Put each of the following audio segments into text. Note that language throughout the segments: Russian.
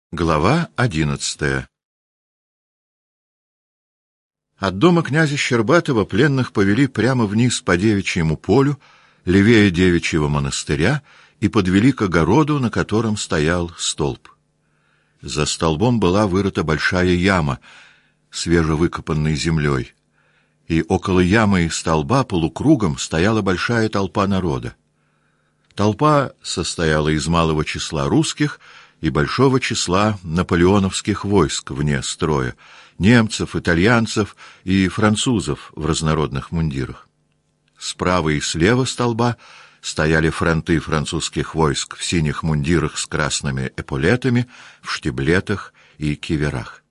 Глава 11. От дома князя Щербатова пленных повели прямо вниз по Девичьему полю, левее Девичьего монастыря, и подвели к огороду, на котором стоял столб. За столбом была вырыта большая яма, свежевыкопанной землей, и около ямы и столба полукругом стояла большая толпа народа. Толпа состояла из малого числа русских и большого числа наполеоновских войск вне строя, немцев, итальянцев и французов в разнородных мундирах. Справа и слева столба стояли фронты французских войск в синих мундирах с красными эполетами, в штиблетах и киверах.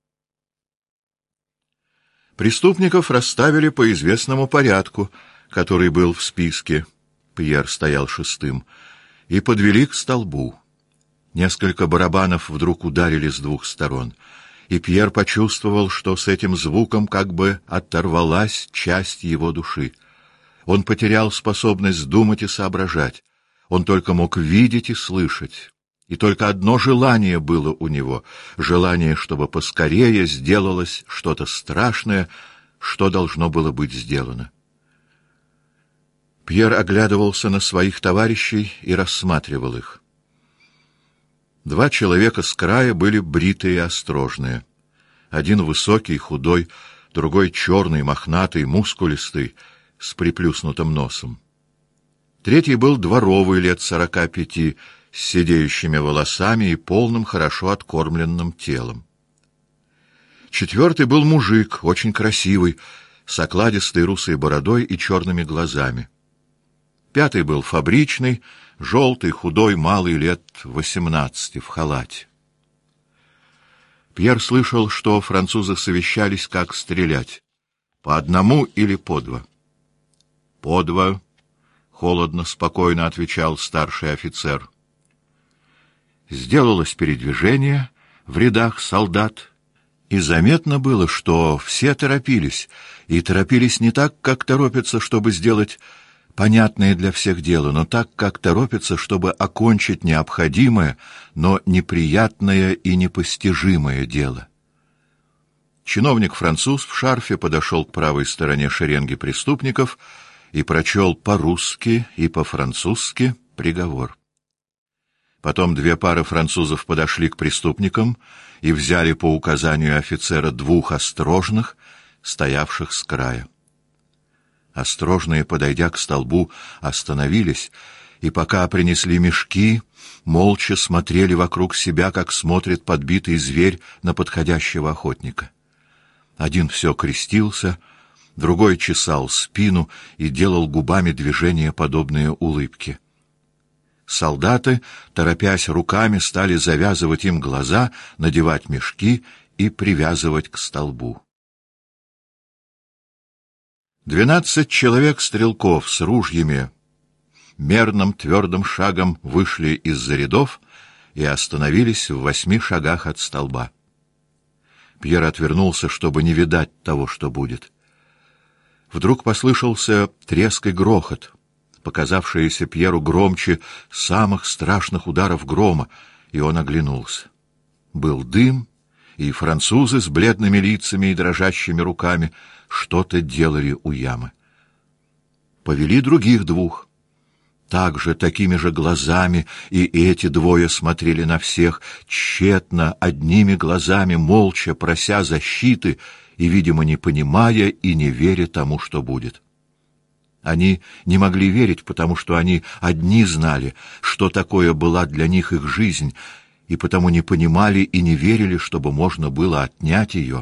Преступников расставили по известному порядку, который был в списке, Пьер стоял шестым, и подвели к столбу. Несколько барабанов вдруг ударили с двух сторон, и Пьер почувствовал, что с этим звуком как бы оторвалась часть его души. Он потерял способность думать и соображать. Он только мог видеть и слышать. И только одно желание было у него — желание, чтобы поскорее сделалось что-то страшное, что должно было быть сделано. Пьер оглядывался на своих товарищей и рассматривал их. Два человека с края были бритые и острожные. Один высокий, худой, другой черный, мохнатый, мускулистый, с приплюснутым носом. Третий был дворовый, лет 45, с седеющими волосами и полным, хорошо откормленным телом. Четвертый был мужик, очень красивый, с окладистой русой бородой и черными глазами. Пятый был фабричный, желтый, худой, малый, лет 18, в халате. Пьер слышал, что французы совещались, как стрелять. По одному или по два? По два, холодно, спокойно отвечал старший офицер. Сделалось передвижение в рядах солдат, и заметно было, что все торопились, и торопились не так, как торопятся, чтобы сделать понятное для всех дело, но так, как торопятся, чтобы окончить необходимое, но неприятное и непостижимое дело. Чиновник-француз в шарфе подошел к правой стороне шеренги преступников и прочел по-русски и по-французски приговор. Потом две пары французов подошли к преступникам и взяли по указанию офицера двух острожных, стоявших с края. Острожные, подойдя к столбу, остановились, и пока принесли мешки, молча смотрели вокруг себя, как смотрит подбитый зверь на подходящего охотника. Один все крестился, другой чесал спину и делал губами движения, подобные улыбке. Солдаты, торопясь руками, стали завязывать им глаза, надевать мешки и привязывать к столбу. 12 человек-стрелков с ружьями мерным твердым шагом вышли из-за рядов и остановились в 8 шагах от столба. Пьер отвернулся, чтобы не видать того, что будет. Вдруг послышался треск и грохот, показавшиеся Пьеру громче самых страшных ударов грома, и он оглянулся. Был дым, и французы с бледными лицами и дрожащими руками что-то делали у ямы. Повели других двух. Также такими же глазами и эти двое смотрели на всех, тщетно, одними глазами, молча, прося защиты и, видимо, не понимая и не веря тому, что будет. Они не могли верить, потому что они одни знали, что такое была для них их жизнь, и потому не понимали и не верили, чтобы можно было отнять ее.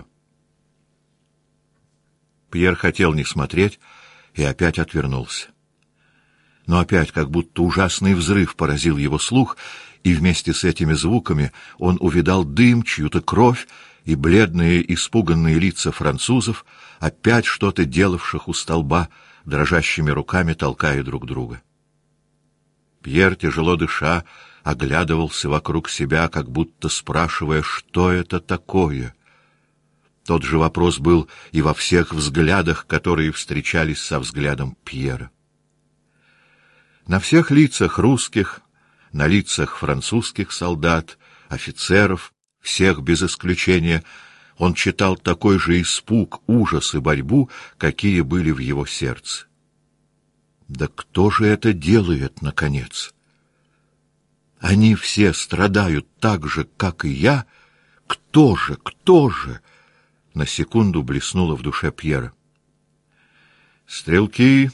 Пьер хотел не смотреть и опять отвернулся. Но опять как будто ужасный взрыв поразил его слух, и вместе с этими звуками он увидал дым, чью-то кровь и бледные испуганные лица французов, опять что-то делавших у столба, дрожащими руками толкая друг друга. Пьер, тяжело дыша, оглядывался вокруг себя, как будто спрашивая, что это такое. Тот же вопрос был и во всех взглядах, которые встречались со взглядом Пьера. На всех лицах русских, на лицах французских солдат офицеров, всех без исключения, он читал такой же испуг, ужас и борьбу, какие были в его сердце. Да кто же это делает, наконец? Они все страдают так же, как и я. Кто же, кто же? На секунду блеснуло в душе Пьера. «Стрелки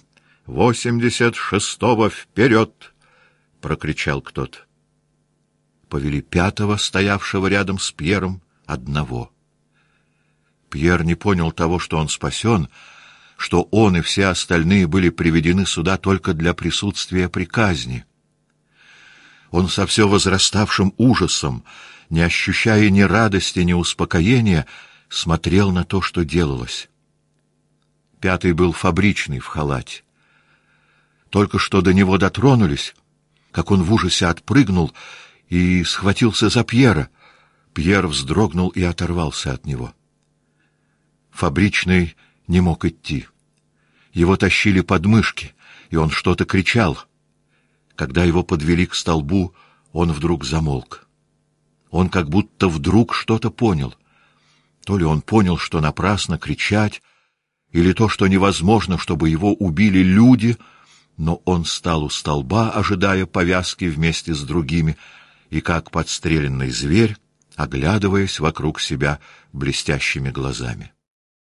86-го вперед!» — прокричал кто-то. Повели 5-го, стоявшего рядом с Пьером, одного. Пьер не понял того, что он спасен, что он и все остальные были приведены сюда только для присутствия при казни. Он со все возраставшим ужасом, не ощущая ни радости, ни успокоения, смотрел на то, что делалось. 5-й был фабричный в халате. Только что до него дотронулись, как он в ужасе отпрыгнул и схватился за Пьера. Пьер вздрогнул и оторвался от него. Фабричный не мог идти. Его тащили под мышки, и он что-то кричал. Когда его подвели к столбу, он вдруг замолк. Он как будто вдруг что-то понял. То ли он понял, что напрасно кричать, или то, что невозможно, чтобы его убили люди, но он стал у столба, ожидая повязки вместе с другими, и как подстреленный зверь, оглядываясь вокруг себя блестящими глазами.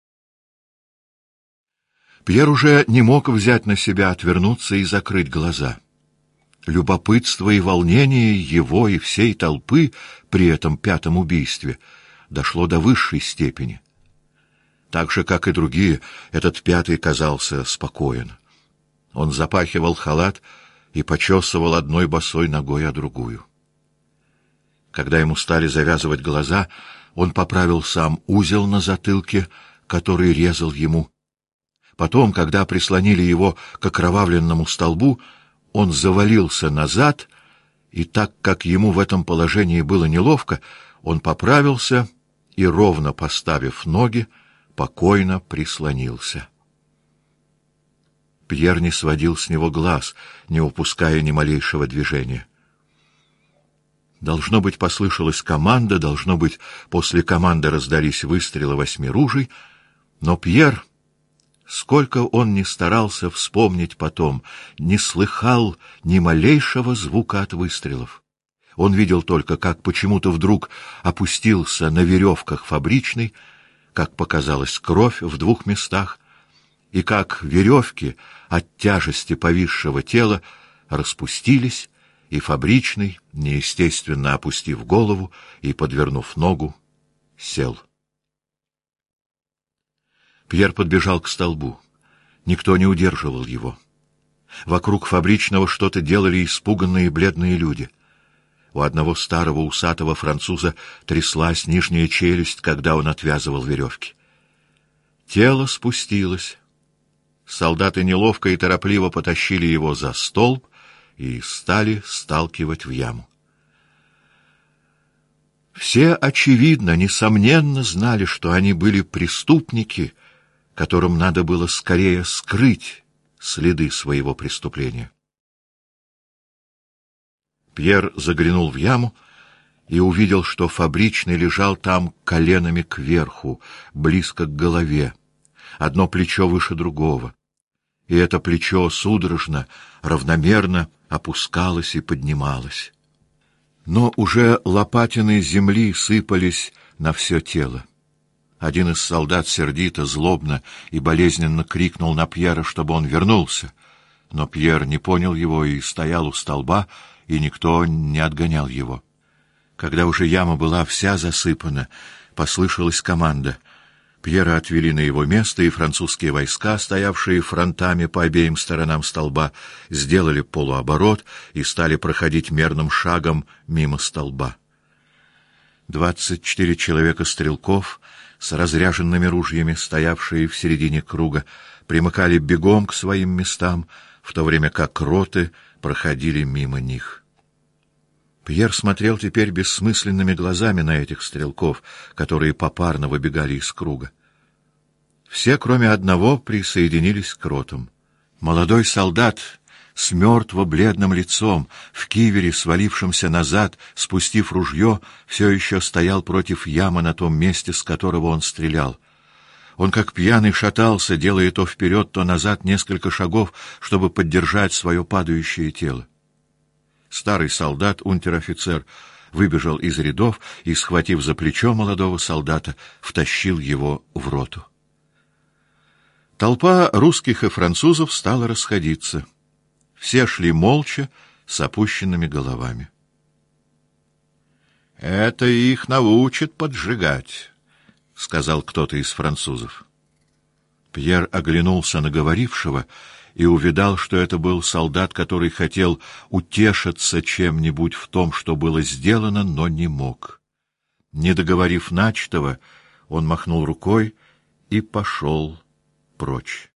Пьер уже не мог взять на себя отвернуться и закрыть глаза. Любопытство и волнение его и всей толпы при этом 5-м убийстве дошло до высшей степени. Так же, как и другие, этот 5-й казался спокоен. Он запахивал халат и почесывал одной босой ногой о другую. Когда ему стали завязывать глаза, он поправил сам узел на затылке, который резал ему. Потом, когда прислонили его к окровавленному столбу, он завалился назад, и так как ему в этом положении было неловко, он поправился и, ровно поставив ноги, покойно прислонился. Пьер не сводил с него глаз, не упуская ни малейшего движения. Должно быть, послышалась команда, должно быть, после команды раздались выстрелы 8 ружей, но Пьер, сколько он ни старался вспомнить потом, не слыхал ни малейшего звука от выстрелов. Он видел только, как почему-то вдруг опустился на веревках фабричный, как показалась кровь в 2 местах, и как веревки от тяжести повисшего тела распустились, и фабричный, неестественно опустив голову и подвернув ногу, сел. Пьер подбежал к столбу. Никто не удерживал его. Вокруг фабричного что-то делали испуганные бледные люди. У одного старого усатого француза тряслась нижняя челюсть, когда он отвязывал веревки. Тело спустилось. Солдаты неловко и торопливо потащили его за столб и стали сталкивать в яму. Все, очевидно, несомненно, знали, что они были преступники, которым надо было скорее скрыть следы своего преступления. Пьер заглянул в яму и увидел, что фабричный лежал там коленами кверху, близко к голове, одно плечо выше другого, и это плечо судорожно, равномерно опускалось и поднималось. Но уже лопатины земли сыпались на все тело. Один из солдат сердито, злобно и болезненно крикнул на Пьера, чтобы он вернулся, но Пьер не понял его и стоял у столба, и никто не отгонял его. Когда уже яма была вся засыпана, послышалась команда. Пьера отвели на его место, и французские войска, стоявшие фронтами по обеим сторонам столба, сделали полуоборот и стали проходить мерным шагом мимо столба. 24 человека-стрелков с разряженными ружьями, стоявшие в середине круга, примыкали бегом к своим местам, в то время как роты проходили мимо них. Пьер смотрел теперь бессмысленными глазами на этих стрелков, которые попарно выбегали из круга. Все, кроме одного, присоединились к ротам. Молодой солдат с мертво-бледным лицом, в кивере, свалившемся назад, спустив ружье, все еще стоял против ямы на том месте, с которого он стрелял. Он, как пьяный, шатался, делая то вперед, то назад несколько шагов, чтобы поддержать свое падающее тело. Старый солдат, унтер-офицер, выбежал из рядов и, схватив за плечо молодого солдата, втащил его в роту. Толпа русских и французов стала расходиться. Все шли молча, с опущенными головами. «Это их научит поджигать», — сказал кто-то из французов. Пьер оглянулся на говорившего и увидал, что это был солдат, который хотел утешиться чем-нибудь в том, что было сделано, но не мог. Не договорив начатого, он махнул рукой и пошел прочь.